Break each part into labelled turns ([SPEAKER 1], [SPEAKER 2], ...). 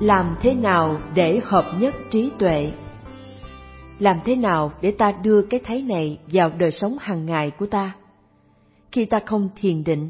[SPEAKER 1] Làm thế nào để hợp nhất trí tuệ? Làm thế nào để ta đưa cái thấy này vào đời sống hàng ngày của ta? Khi ta không thiền định,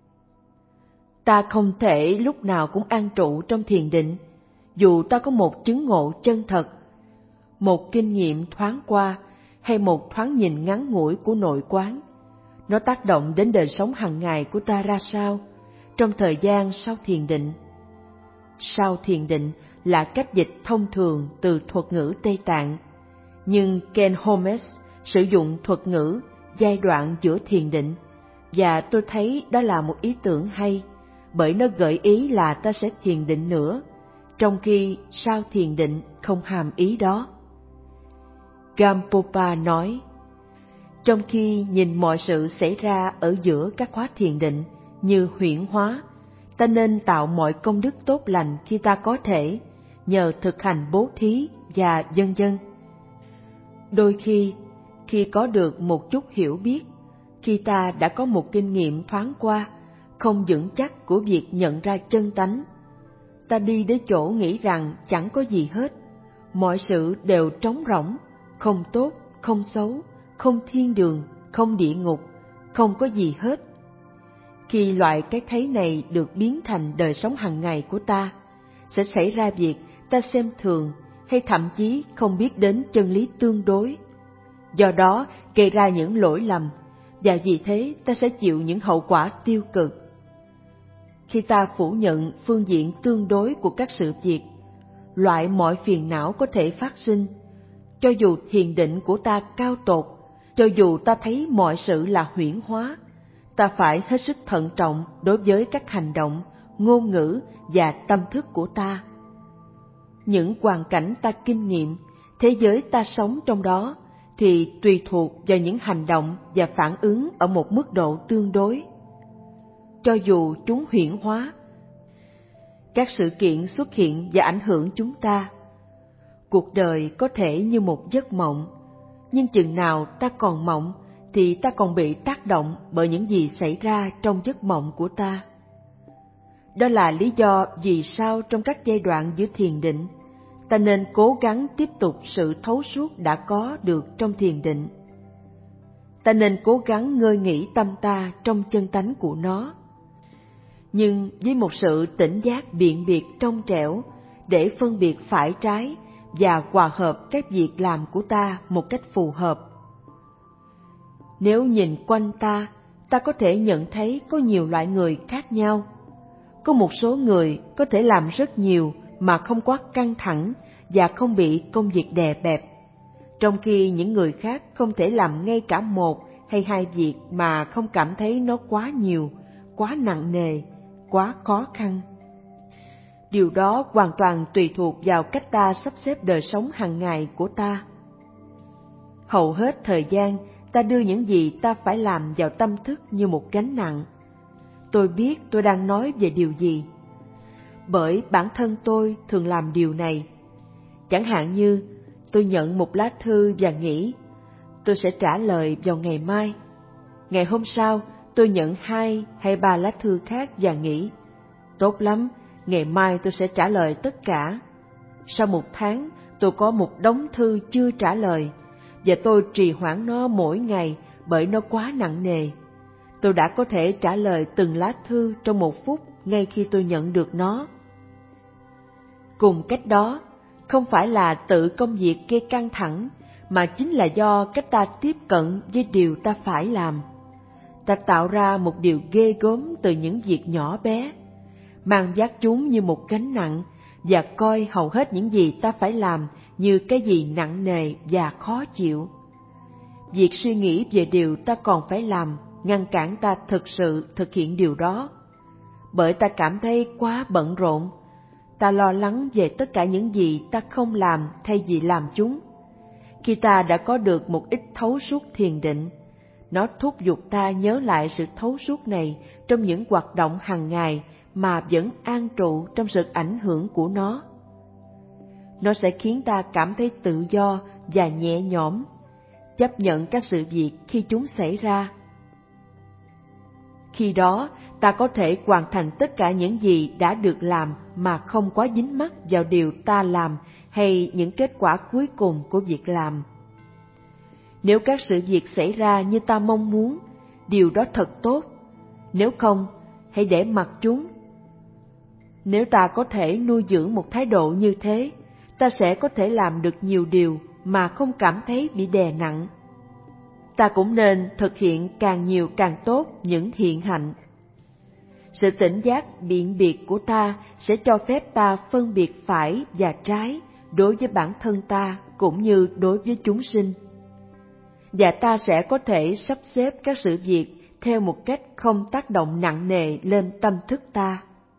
[SPEAKER 1] ta không thể lúc nào cũng an trụ trong thiền định, dù ta có một chứng ngộ chân thật, một kinh nghiệm thoáng qua hay một thoáng nhìn ngắn ngủi của nội quán. Nó tác động đến đời sống hàng ngày của ta ra sao trong thời gian sau thiền định? Sau thiền định là cách dịch thông thường từ thuật ngữ Tây Tạng, nhưng Ken Holmes sử dụng thuật ngữ giai đoạn giữa thiền định, và tôi thấy đó là một ý tưởng hay, bởi nó gợi ý là ta sẽ thiền định nữa, trong khi sau thiền định không hàm ý đó. Gampopa nói, trong khi nhìn mọi sự xảy ra ở giữa các khóa thiền định như huyễn hóa, ta nên tạo mọi công đức tốt lành khi ta có thể, nhờ thực hành bố thí và vân vân. Đôi khi có được một chút hiểu biết, khi ta đã có một kinh nghiệm thoáng qua, không vững chắc của việc nhận ra chân tánh, ta đi đến chỗ nghĩ rằng chẳng có gì hết, mọi sự đều trống rỗng, không tốt, không xấu, không thiên đường, không địa ngục, không có gì hết. Khi loại cái thấy này được biến thành đời sống hàng ngày của ta, sẽ xảy ra việc ta xem thường hay thậm chí không biết đến chân lý tương đối. Do đó gây ra những lỗi lầm, và vì thế ta sẽ chịu những hậu quả tiêu cực. Khi ta phủ nhận phương diện tương đối của các sự việc, loại mọi phiền não có thể phát sinh, cho dù thiền định của ta cao tột, cho dù ta thấy mọi sự là huyễn hóa, ta phải hết sức thận trọng đối với các hành động, ngôn ngữ và tâm thức của ta. Những hoàn cảnh ta kinh nghiệm, thế giới ta sống trong đó, thì tùy thuộc vào những hành động và phản ứng ở một mức độ tương đối. Cho dù chúng huyễn hóa, các sự kiện xuất hiện và ảnh hưởng chúng ta. Cuộc đời có thể như một giấc mộng, nhưng chừng nào ta còn mộng thì ta còn bị tác động bởi những gì xảy ra trong giấc mộng của ta. Đó là lý do vì sao trong các giai đoạn giữa thiền định, ta nên cố gắng tiếp tục sự thấu suốt đã có được trong thiền định. Ta nên cố gắng ngơi nghỉ tâm ta trong chân tánh của nó, nhưng với một sự tỉnh giác biện biệt trong trẻo để phân biệt phải trái và hòa hợp các việc làm của ta một cách phù hợp. Nếu nhìn quanh ta, ta có thể nhận thấy có nhiều loại người khác nhau. Có một số người có thể làm rất nhiều mà không quá căng thẳng và không bị công việc đè bẹp, trong khi những người khác không thể làm ngay cả một hay hai việc mà không cảm thấy nó quá nhiều, quá nặng nề, quá khó khăn. Điều đó hoàn toàn tùy thuộc vào cách ta sắp xếp đời sống hàng ngày của ta. Hầu hết thời gian, ta đưa những gì ta phải làm vào tâm thức như một gánh nặng. Tôi biết tôi đang nói về điều gì, bởi bản thân tôi thường làm điều này. Chẳng hạn như, tôi nhận một lá thư và nghĩ, tôi sẽ trả lời vào ngày mai. Ngày hôm sau, tôi nhận 2 hay 3 lá thư khác và nghĩ, tốt lắm, ngày mai tôi sẽ trả lời tất cả. Sau 1 tháng, tôi có một đống thư chưa trả lời, và tôi trì hoãn nó mỗi ngày bởi nó quá nặng nề. Tôi đã có thể trả lời từng lá thư trong 1 phút ngay khi tôi nhận được nó. Cùng cách đó, không phải là tự công việc gây căng thẳng, mà chính là do cách ta tiếp cận với điều ta phải làm. Ta tạo ra một điều ghê gớm từ những việc nhỏ bé, mang vác chúng như một gánh nặng và coi hầu hết những gì ta phải làm như cái gì nặng nề và khó chịu. Việc suy nghĩ về điều ta còn phải làm ngăn cản ta thực sự thực hiện điều đó, bởi ta cảm thấy quá bận rộn. Ta lo lắng về tất cả những gì ta không làm thay vì làm chúng. Khi ta đã có được một ít thấu suốt thiền định, nó thúc giục ta nhớ lại sự thấu suốt này trong những hoạt động hàng ngày mà vẫn an trụ trong sự ảnh hưởng của nó. Nó sẽ khiến ta cảm thấy tự do và nhẹ nhõm, chấp nhận các sự việc khi chúng xảy ra. Khi đó, ta ta có thể hoàn thành tất cả những gì đã được làm mà không quá dính mắc vào điều ta làm hay những kết quả cuối cùng của việc làm. Nếu các sự việc xảy ra như ta mong muốn, điều đó thật tốt. Nếu không, hãy để mặc chúng. Nếu ta có thể nuôi dưỡng một thái độ như thế, ta sẽ có thể làm được nhiều điều mà không cảm thấy bị đè nặng. Ta cũng nên thực hiện càng nhiều càng tốt những hiện hạnh. Sự tỉnh giác biện biệt của ta sẽ cho phép ta phân biệt phải và trái đối với bản thân ta cũng như đối với chúng sinh. Và ta sẽ có thể sắp xếp các sự việc theo một cách không tác động nặng nề lên tâm thức ta.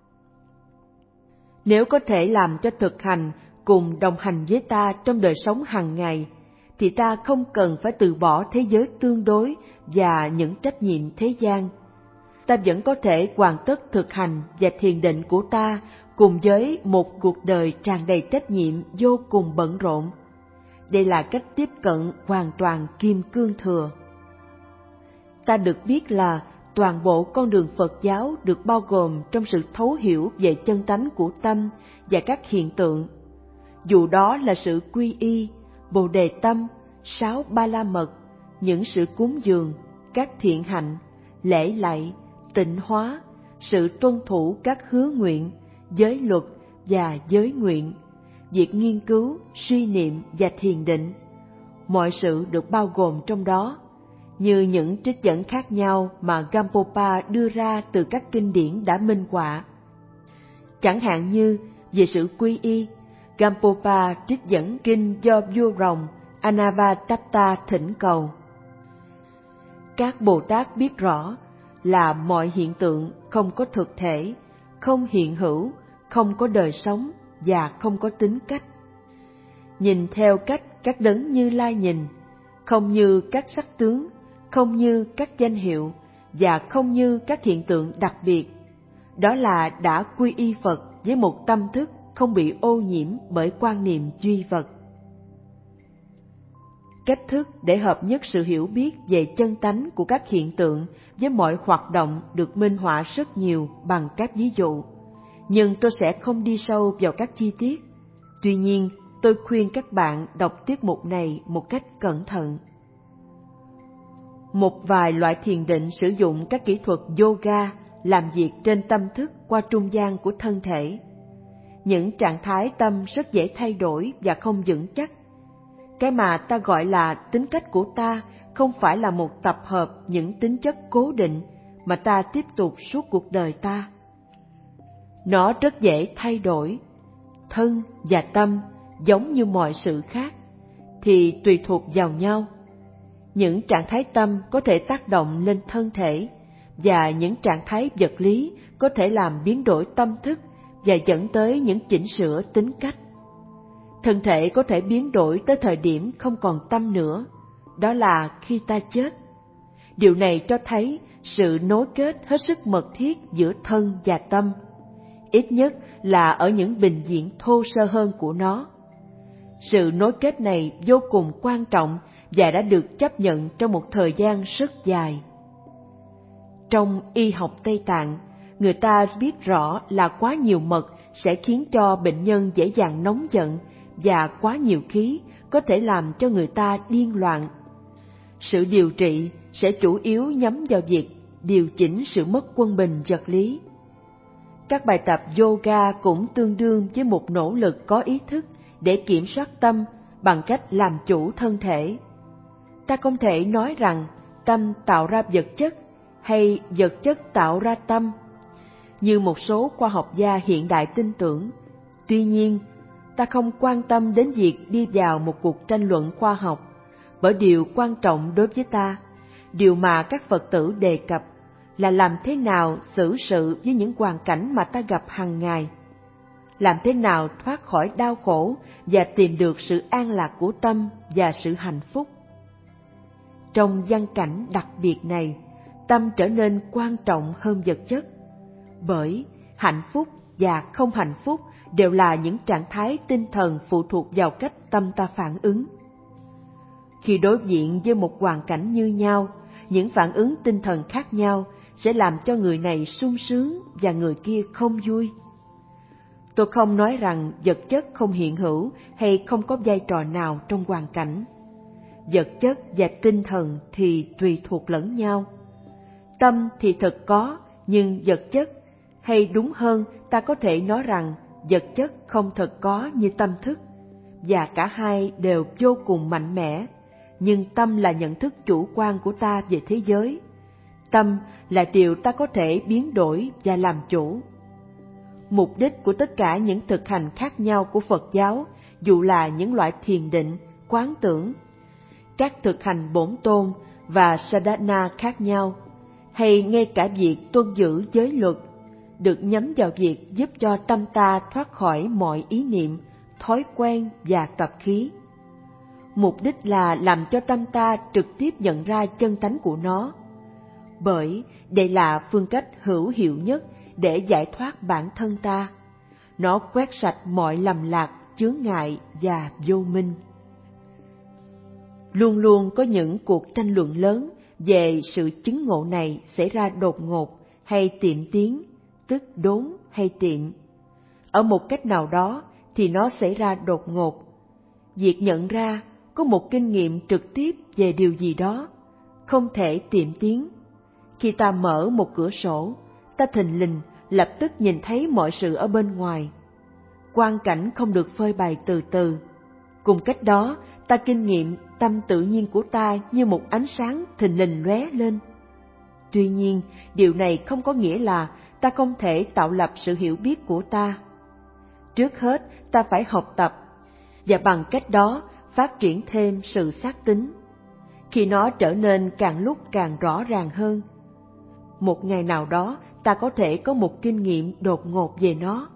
[SPEAKER 1] Nếu có thể làm cho thực hành cùng đồng hành với ta trong đời sống hàng ngày, thì ta không cần phải từ bỏ thế giới tương đối và những trách nhiệm thế gian. Ta vẫn có thể hoàn tất thực hành và thiền định của ta cùng với một cuộc đời tràn đầy trách nhiệm vô cùng bận rộn. Đây là cách tiếp cận hoàn toàn kim cương thừa. Ta được biết là toàn bộ con đường Phật giáo được bao gồm trong sự thấu hiểu về chân tánh của tâm và các hiện tượng. Dù đó là sự quy y, Bồ Đề tâm, 6 Ba La mật, những sự cúng dường, các thiện hạnh, lễ lạy, tịnh hóa, sự tuân thủ các hứa nguyện, giới luật và giới nguyện, việc nghiên cứu, suy niệm và thiền định. Mọi sự được bao gồm trong đó, như những trích dẫn khác nhau mà Gampopa đưa ra từ các kinh điển đã minh họa. Chẳng hạn như về sự quy y, Gampopa trích dẫn kinh do vua rồng Anavatapta thỉnh cầu. Các Bồ Tát biết rõ là mọi hiện tượng không có thực thể, không hiện hữu, không có đời sống và không có tính cách. Nhìn theo cách các đấng Như Lai nhìn, không như các sắc tướng, không như các danh hiệu và không như các hiện tượng đặc biệt. Đó là đã quy y Phật với một tâm thức không bị ô nhiễm bởi quan niệm duy vật. Cách thức để hợp nhất sự hiểu biết về chân tánh của các hiện tượng với mọi hoạt động được minh họa rất nhiều bằng các ví dụ, nhưng tôi sẽ không đi sâu vào các chi tiết. Tuy nhiên, tôi khuyên các bạn đọc tiết mục này một cách cẩn thận. Một vài loại thiền định sử dụng các kỹ thuật yoga làm việc trên tâm thức qua trung gian của thân thể. Những trạng thái tâm rất dễ thay đổi và không vững chắc. Cái mà ta gọi là tính cách của ta không phải là một tập hợp những tính chất cố định mà ta tiếp tục suốt cuộc đời ta. Nó rất dễ thay đổi. Thân và tâm, giống như mọi sự khác, thì tùy thuộc vào nhau. Những trạng thái tâm có thể tác động lên thân thể, và những trạng thái vật lý có thể làm biến đổi tâm thức và dẫn tới những chỉnh sửa tính cách. Thân thể có thể biến đổi tới thời điểm không còn tâm nữa, đó là khi ta chết. Điều này cho thấy sự nối kết hết sức mật thiết giữa thân và tâm, ít nhất là ở những bình diện thô sơ hơn của nó. Sự nối kết này vô cùng quan trọng và đã được chấp nhận trong một thời gian rất dài. Trong y học Tây Tạng, người ta biết rõ là quá nhiều mật sẽ khiến cho bệnh nhân dễ dàng nóng giận, và quá nhiều khí có thể làm cho người ta điên loạn. Sự điều trị sẽ chủ yếu nhắm vào việc điều chỉnh sự mất quân bình vật lý. Các bài tập yoga cũng tương đương với một nỗ lực có ý thức để kiểm soát tâm bằng cách làm chủ thân thể. Ta không thể nói rằng tâm tạo ra vật chất hay vật chất tạo ra tâm, như một số khoa học gia hiện đại tin tưởng. Tuy nhiên, ta không quan tâm đến việc đi vào một cuộc tranh luận khoa học, bởi điều quan trọng đối với ta, điều mà các Phật tử đề cập, là làm thế nào xử sự với những hoàn cảnh mà ta gặp hàng ngày, làm thế nào thoát khỏi đau khổ và tìm được sự an lạc của tâm và sự hạnh phúc. Trong văn cảnh đặc biệt này, tâm trở nên quan trọng hơn vật chất, bởi hạnh phúc và không hạnh phúc đều là những trạng thái tinh thần phụ thuộc vào cách tâm ta phản ứng. Khi đối diện với một hoàn cảnh như nhau, những phản ứng tinh thần khác nhau sẽ làm cho người này sung sướng và người kia không vui. Tôi không nói rằng vật chất không hiện hữu hay không có vai trò nào trong hoàn cảnh. Vật chất và tinh thần thì tùy thuộc lẫn nhau. Tâm thì thật có, nhưng vật chất, hay đúng hơn ta có thể nói rằng vật chất không thật có như tâm thức, và cả hai đều vô cùng mạnh mẽ, nhưng tâm là nhận thức chủ quan của ta về thế giới. Tâm là điều ta có thể biến đổi và làm chủ. Mục đích của tất cả những thực hành khác nhau của Phật giáo, dù là những loại thiền định, quán tưởng, các thực hành bổn tôn và sadhana khác nhau, hay ngay cả việc tuân giữ giới luật, được nhắm vào việc giúp cho tâm ta thoát khỏi mọi ý niệm, thói quen và tập khí. Mục đích là làm cho tâm ta trực tiếp nhận ra chân tánh của nó, bởi đây là phương cách hữu hiệu nhất để giải thoát bản thân ta. Nó quét sạch mọi lầm lạc, chướng ngại và vô minh. Luôn luôn có những cuộc tranh luận lớn về sự chứng ngộ này xảy ra đột ngột hay tiệm tiến, tức đốn hay tiệm. Ở một cách nào đó thì nó xảy ra đột ngột. Việc nhận ra có một kinh nghiệm trực tiếp về điều gì đó, không thể tiệm tiến. Khi ta mở một cửa sổ, ta thình lình lập tức nhìn thấy mọi sự ở bên ngoài. Quang cảnh không được phơi bày từ từ. Cùng cách đó, ta kinh nghiệm tâm tự nhiên của ta như một ánh sáng thình lình lóe lên. Tuy nhiên, điều này không có nghĩa là ta không thể tạo lập sự hiểu biết của ta. Trước hết, ta phải học tập, và bằng cách đó phát triển thêm sự xác tín. Khi nó trở nên càng lúc càng rõ ràng hơn, một ngày nào đó ta có thể có một kinh nghiệm đột ngột về nó.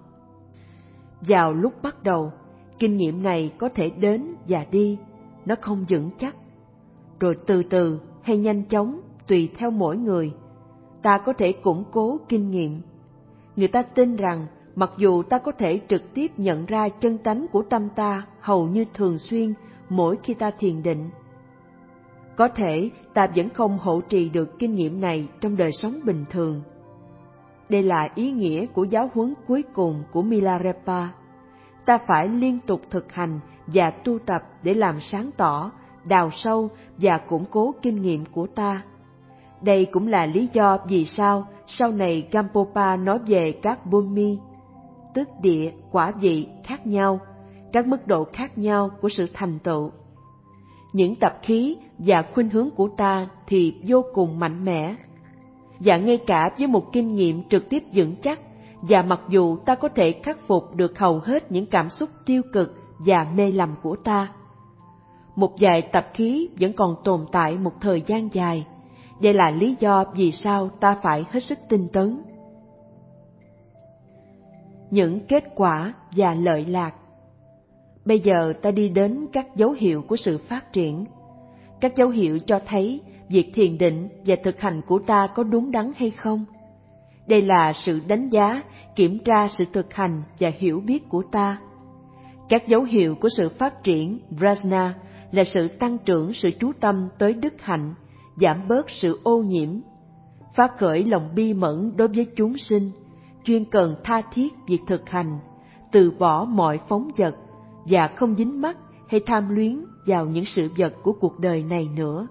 [SPEAKER 1] Vào lúc bắt đầu, kinh nghiệm này có thể đến và đi, nó không vững chắc. Rồi từ từ hay nhanh chóng, tùy theo mỗi người, ta có thể củng cố kinh nghiệm. Người ta tin rằng mặc dù ta có thể trực tiếp nhận ra chân tánh của tâm ta hầu như thường xuyên mỗi khi ta thiền định, có thể ta vẫn không hộ trì được kinh nghiệm này trong đời sống bình thường. Đây là ý nghĩa của giáo huấn cuối cùng của Milarepa. Ta phải liên tục thực hành và tu tập để làm sáng tỏ, đào sâu và củng cố kinh nghiệm của ta. Đây cũng là lý do vì sao sau này Gampopa nói về các bumi, tức địa, quả vị khác nhau, các mức độ khác nhau của sự thành tựu. Những tập khí và khuynh hướng của ta thì vô cùng mạnh mẽ, và ngay cả với một kinh nghiệm trực tiếp vững chắc, và mặc dù ta có thể khắc phục được hầu hết những cảm xúc tiêu cực và mê lầm của ta, một vài tập khí vẫn còn tồn tại một thời gian dài. Đây là lý do vì sao ta phải hết sức tinh tấn. Những kết quả và lợi lạc. Bây giờ ta đi đến các dấu hiệu của sự phát triển. Các dấu hiệu cho thấy việc thiền định và thực hành của ta có đúng đắn hay không. Đây là sự đánh giá, kiểm tra sự thực hành và hiểu biết của ta. Các dấu hiệu của sự phát triển prajna là sự tăng trưởng sự chú tâm tới đức hạnh, giảm bớt sự ô nhiễm, phát khởi lòng bi mẫn đối với chúng sinh, chuyên cần tha thiết việc thực hành, từ bỏ mọi phóng vật và không dính mắc hay tham luyến vào những sự vật của cuộc đời này nữa.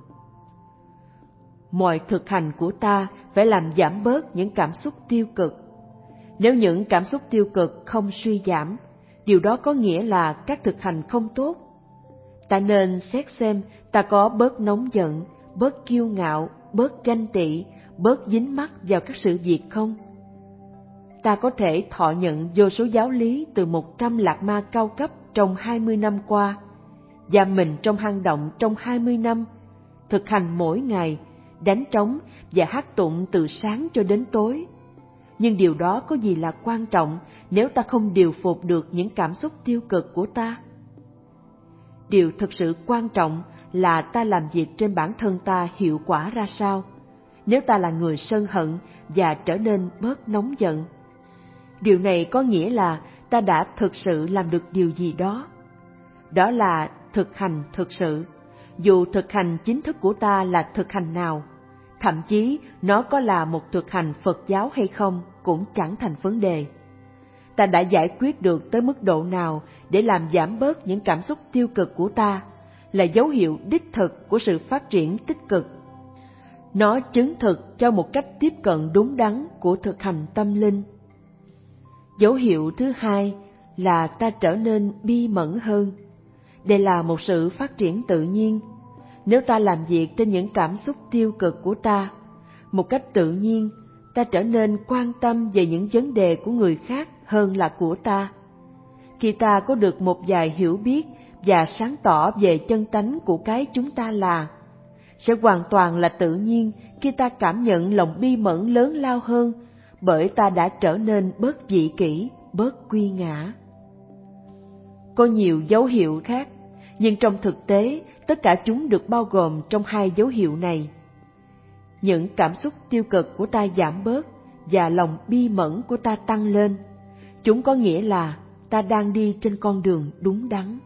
[SPEAKER 1] Mọi thực hành của ta phải làm giảm bớt những cảm xúc tiêu cực. Nếu những cảm xúc tiêu cực không suy giảm, điều đó có nghĩa là các thực hành không tốt. Ta nên xét xem ta có bớt nóng giận, bớt kiêu ngạo, bớt ganh tị, bớt dính mắc vào các sự việc không? Ta có thể thọ nhận vô số giáo lý từ 100 lạc ma cao cấp trong 20 năm qua, giam mình trong hang động trong 20 năm, thực hành mỗi ngày, đánh trống và hát tụng từ sáng cho đến tối. Nhưng điều đó có gì là quan trọng nếu ta không điều phục được những cảm xúc tiêu cực của ta? Điều thực sự quan trọng là ta làm việc trên bản thân ta hiệu quả ra sao. Nếu ta là người sân hận và trở nên bớt nóng giận, điều này có nghĩa là ta đã thực sự làm được điều gì đó. Đó là thực hành thực sự. Dù thực hành chính thức của ta là thực hành nào, Thậm chí nó có là một thực hành Phật giáo hay không cũng chẳng thành vấn đề. Ta đã giải quyết được tới mức độ nào để làm giảm bớt những cảm xúc tiêu cực của ta là dấu hiệu đích thực của sự phát triển tích cực. Nó chứng thực cho một cách tiếp cận đúng đắn của thực hành tâm linh. Dấu hiệu thứ hai là ta trở nên bi mẫn hơn. Đây là một sự phát triển tự nhiên. Nếu ta làm việc trên những cảm xúc tiêu cực của ta, một cách tự nhiên, ta trở nên quan tâm về những vấn đề của người khác hơn là của ta. Khi ta có được một vài hiểu biết và sáng tỏ về chân tánh của cái chúng ta là, sẽ hoàn toàn là tự nhiên khi ta cảm nhận lòng bi mẫn lớn lao hơn, bởi ta đã trở nên bớt vị kỷ, bớt quy ngã. Có nhiều dấu hiệu khác, nhưng trong thực tế, tất cả chúng được bao gồm trong hai dấu hiệu này. Những cảm xúc tiêu cực của ta giảm bớt và lòng bi mẫn của ta tăng lên. Chúng có nghĩa là ta đang đi trên con đường đúng đắn.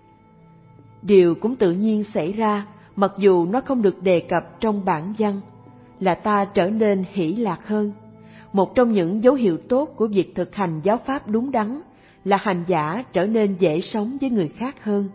[SPEAKER 1] Điều cũng tự nhiên xảy ra, mặc dù nó không được đề cập trong bản văn, là ta trở nên hỷ lạc hơn. Một trong những dấu hiệu tốt của việc thực hành giáo pháp đúng đắn là hành giả trở nên dễ sống với người khác hơn.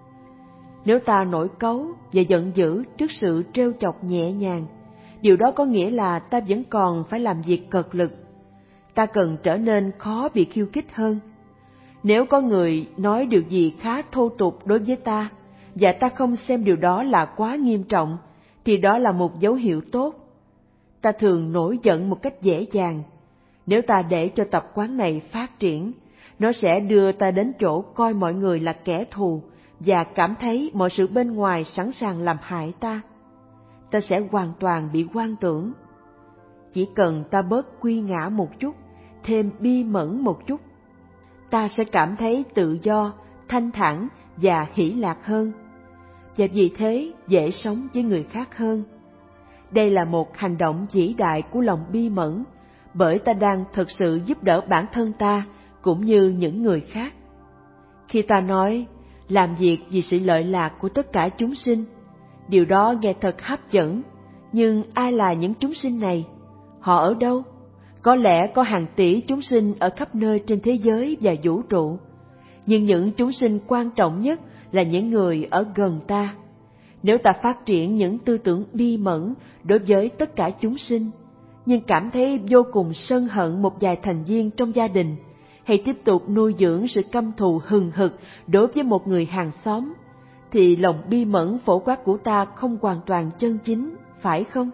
[SPEAKER 1] Nếu ta nổi cáu và giận dữ trước sự trêu chọc nhẹ nhàng, điều đó có nghĩa là ta vẫn còn phải làm việc cật lực. Ta cần trở nên khó bị khiêu khích hơn. Nếu có người nói điều gì khá thô tục đối với ta, và ta không xem điều đó là quá nghiêm trọng, thì đó là một dấu hiệu tốt. Ta thường nổi giận một cách dễ dàng. Nếu ta để cho tập quán này phát triển, nó sẽ đưa ta đến chỗ coi mọi người là kẻ thù và cảm thấy mọi sự bên ngoài sẵn sàng làm hại ta. Ta sẽ hoàn toàn bị hoang tưởng. Chỉ cần ta bớt quy ngã một chút, thêm bi mẫn một chút, ta sẽ cảm thấy tự do, thanh thản và hỷ lạc hơn, và vì thế dễ sống với người khác hơn. Đây là một hành động vĩ đại của lòng bi mẫn, bởi ta đang thực sự giúp đỡ bản thân ta cũng như những người khác. Khi ta nói, làm việc vì sự lợi lạc của tất cả chúng sinh, điều đó nghe thật hấp dẫn, nhưng ai là những chúng sinh này? Họ ở đâu? Có lẽ có hàng tỷ chúng sinh ở khắp nơi trên thế giới và vũ trụ, nhưng những chúng sinh quan trọng nhất là những người ở gần ta. Nếu ta phát triển những tư tưởng bi mẫn đối với tất cả chúng sinh, nhưng cảm thấy vô cùng sân hận một vài thành viên trong gia đình, hay tiếp tục nuôi dưỡng sự căm thù hừng hực đối với một người hàng xóm, thì lòng bi mẫn phổ quát của ta không hoàn toàn chân chính, phải không?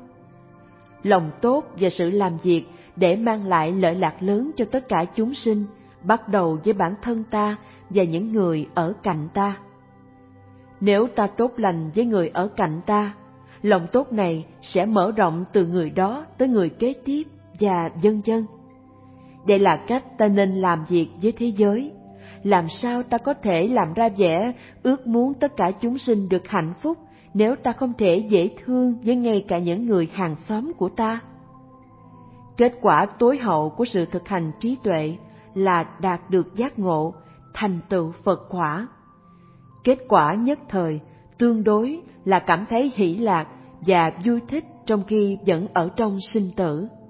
[SPEAKER 1] Lòng tốt và sự làm việc để mang lại lợi lạc lớn cho tất cả chúng sinh bắt đầu với bản thân ta và những người ở cạnh ta. Nếu ta tốt lành với người ở cạnh ta, lòng tốt này sẽ mở rộng từ người đó tới người kế tiếp và vân vân. Đây là cách ta nên làm việc với thế giới. Làm sao ta có thể làm ra vẻ ước muốn tất cả chúng sinh được hạnh phúc nếu ta không thể dễ thương với ngay cả những người hàng xóm của ta? Kết quả tối hậu của sự thực hành trí tuệ là đạt được giác ngộ, thành tựu Phật quả. Kết quả nhất thời, tương đối là cảm thấy hỷ lạc và vui thích trong khi vẫn ở trong sinh tử.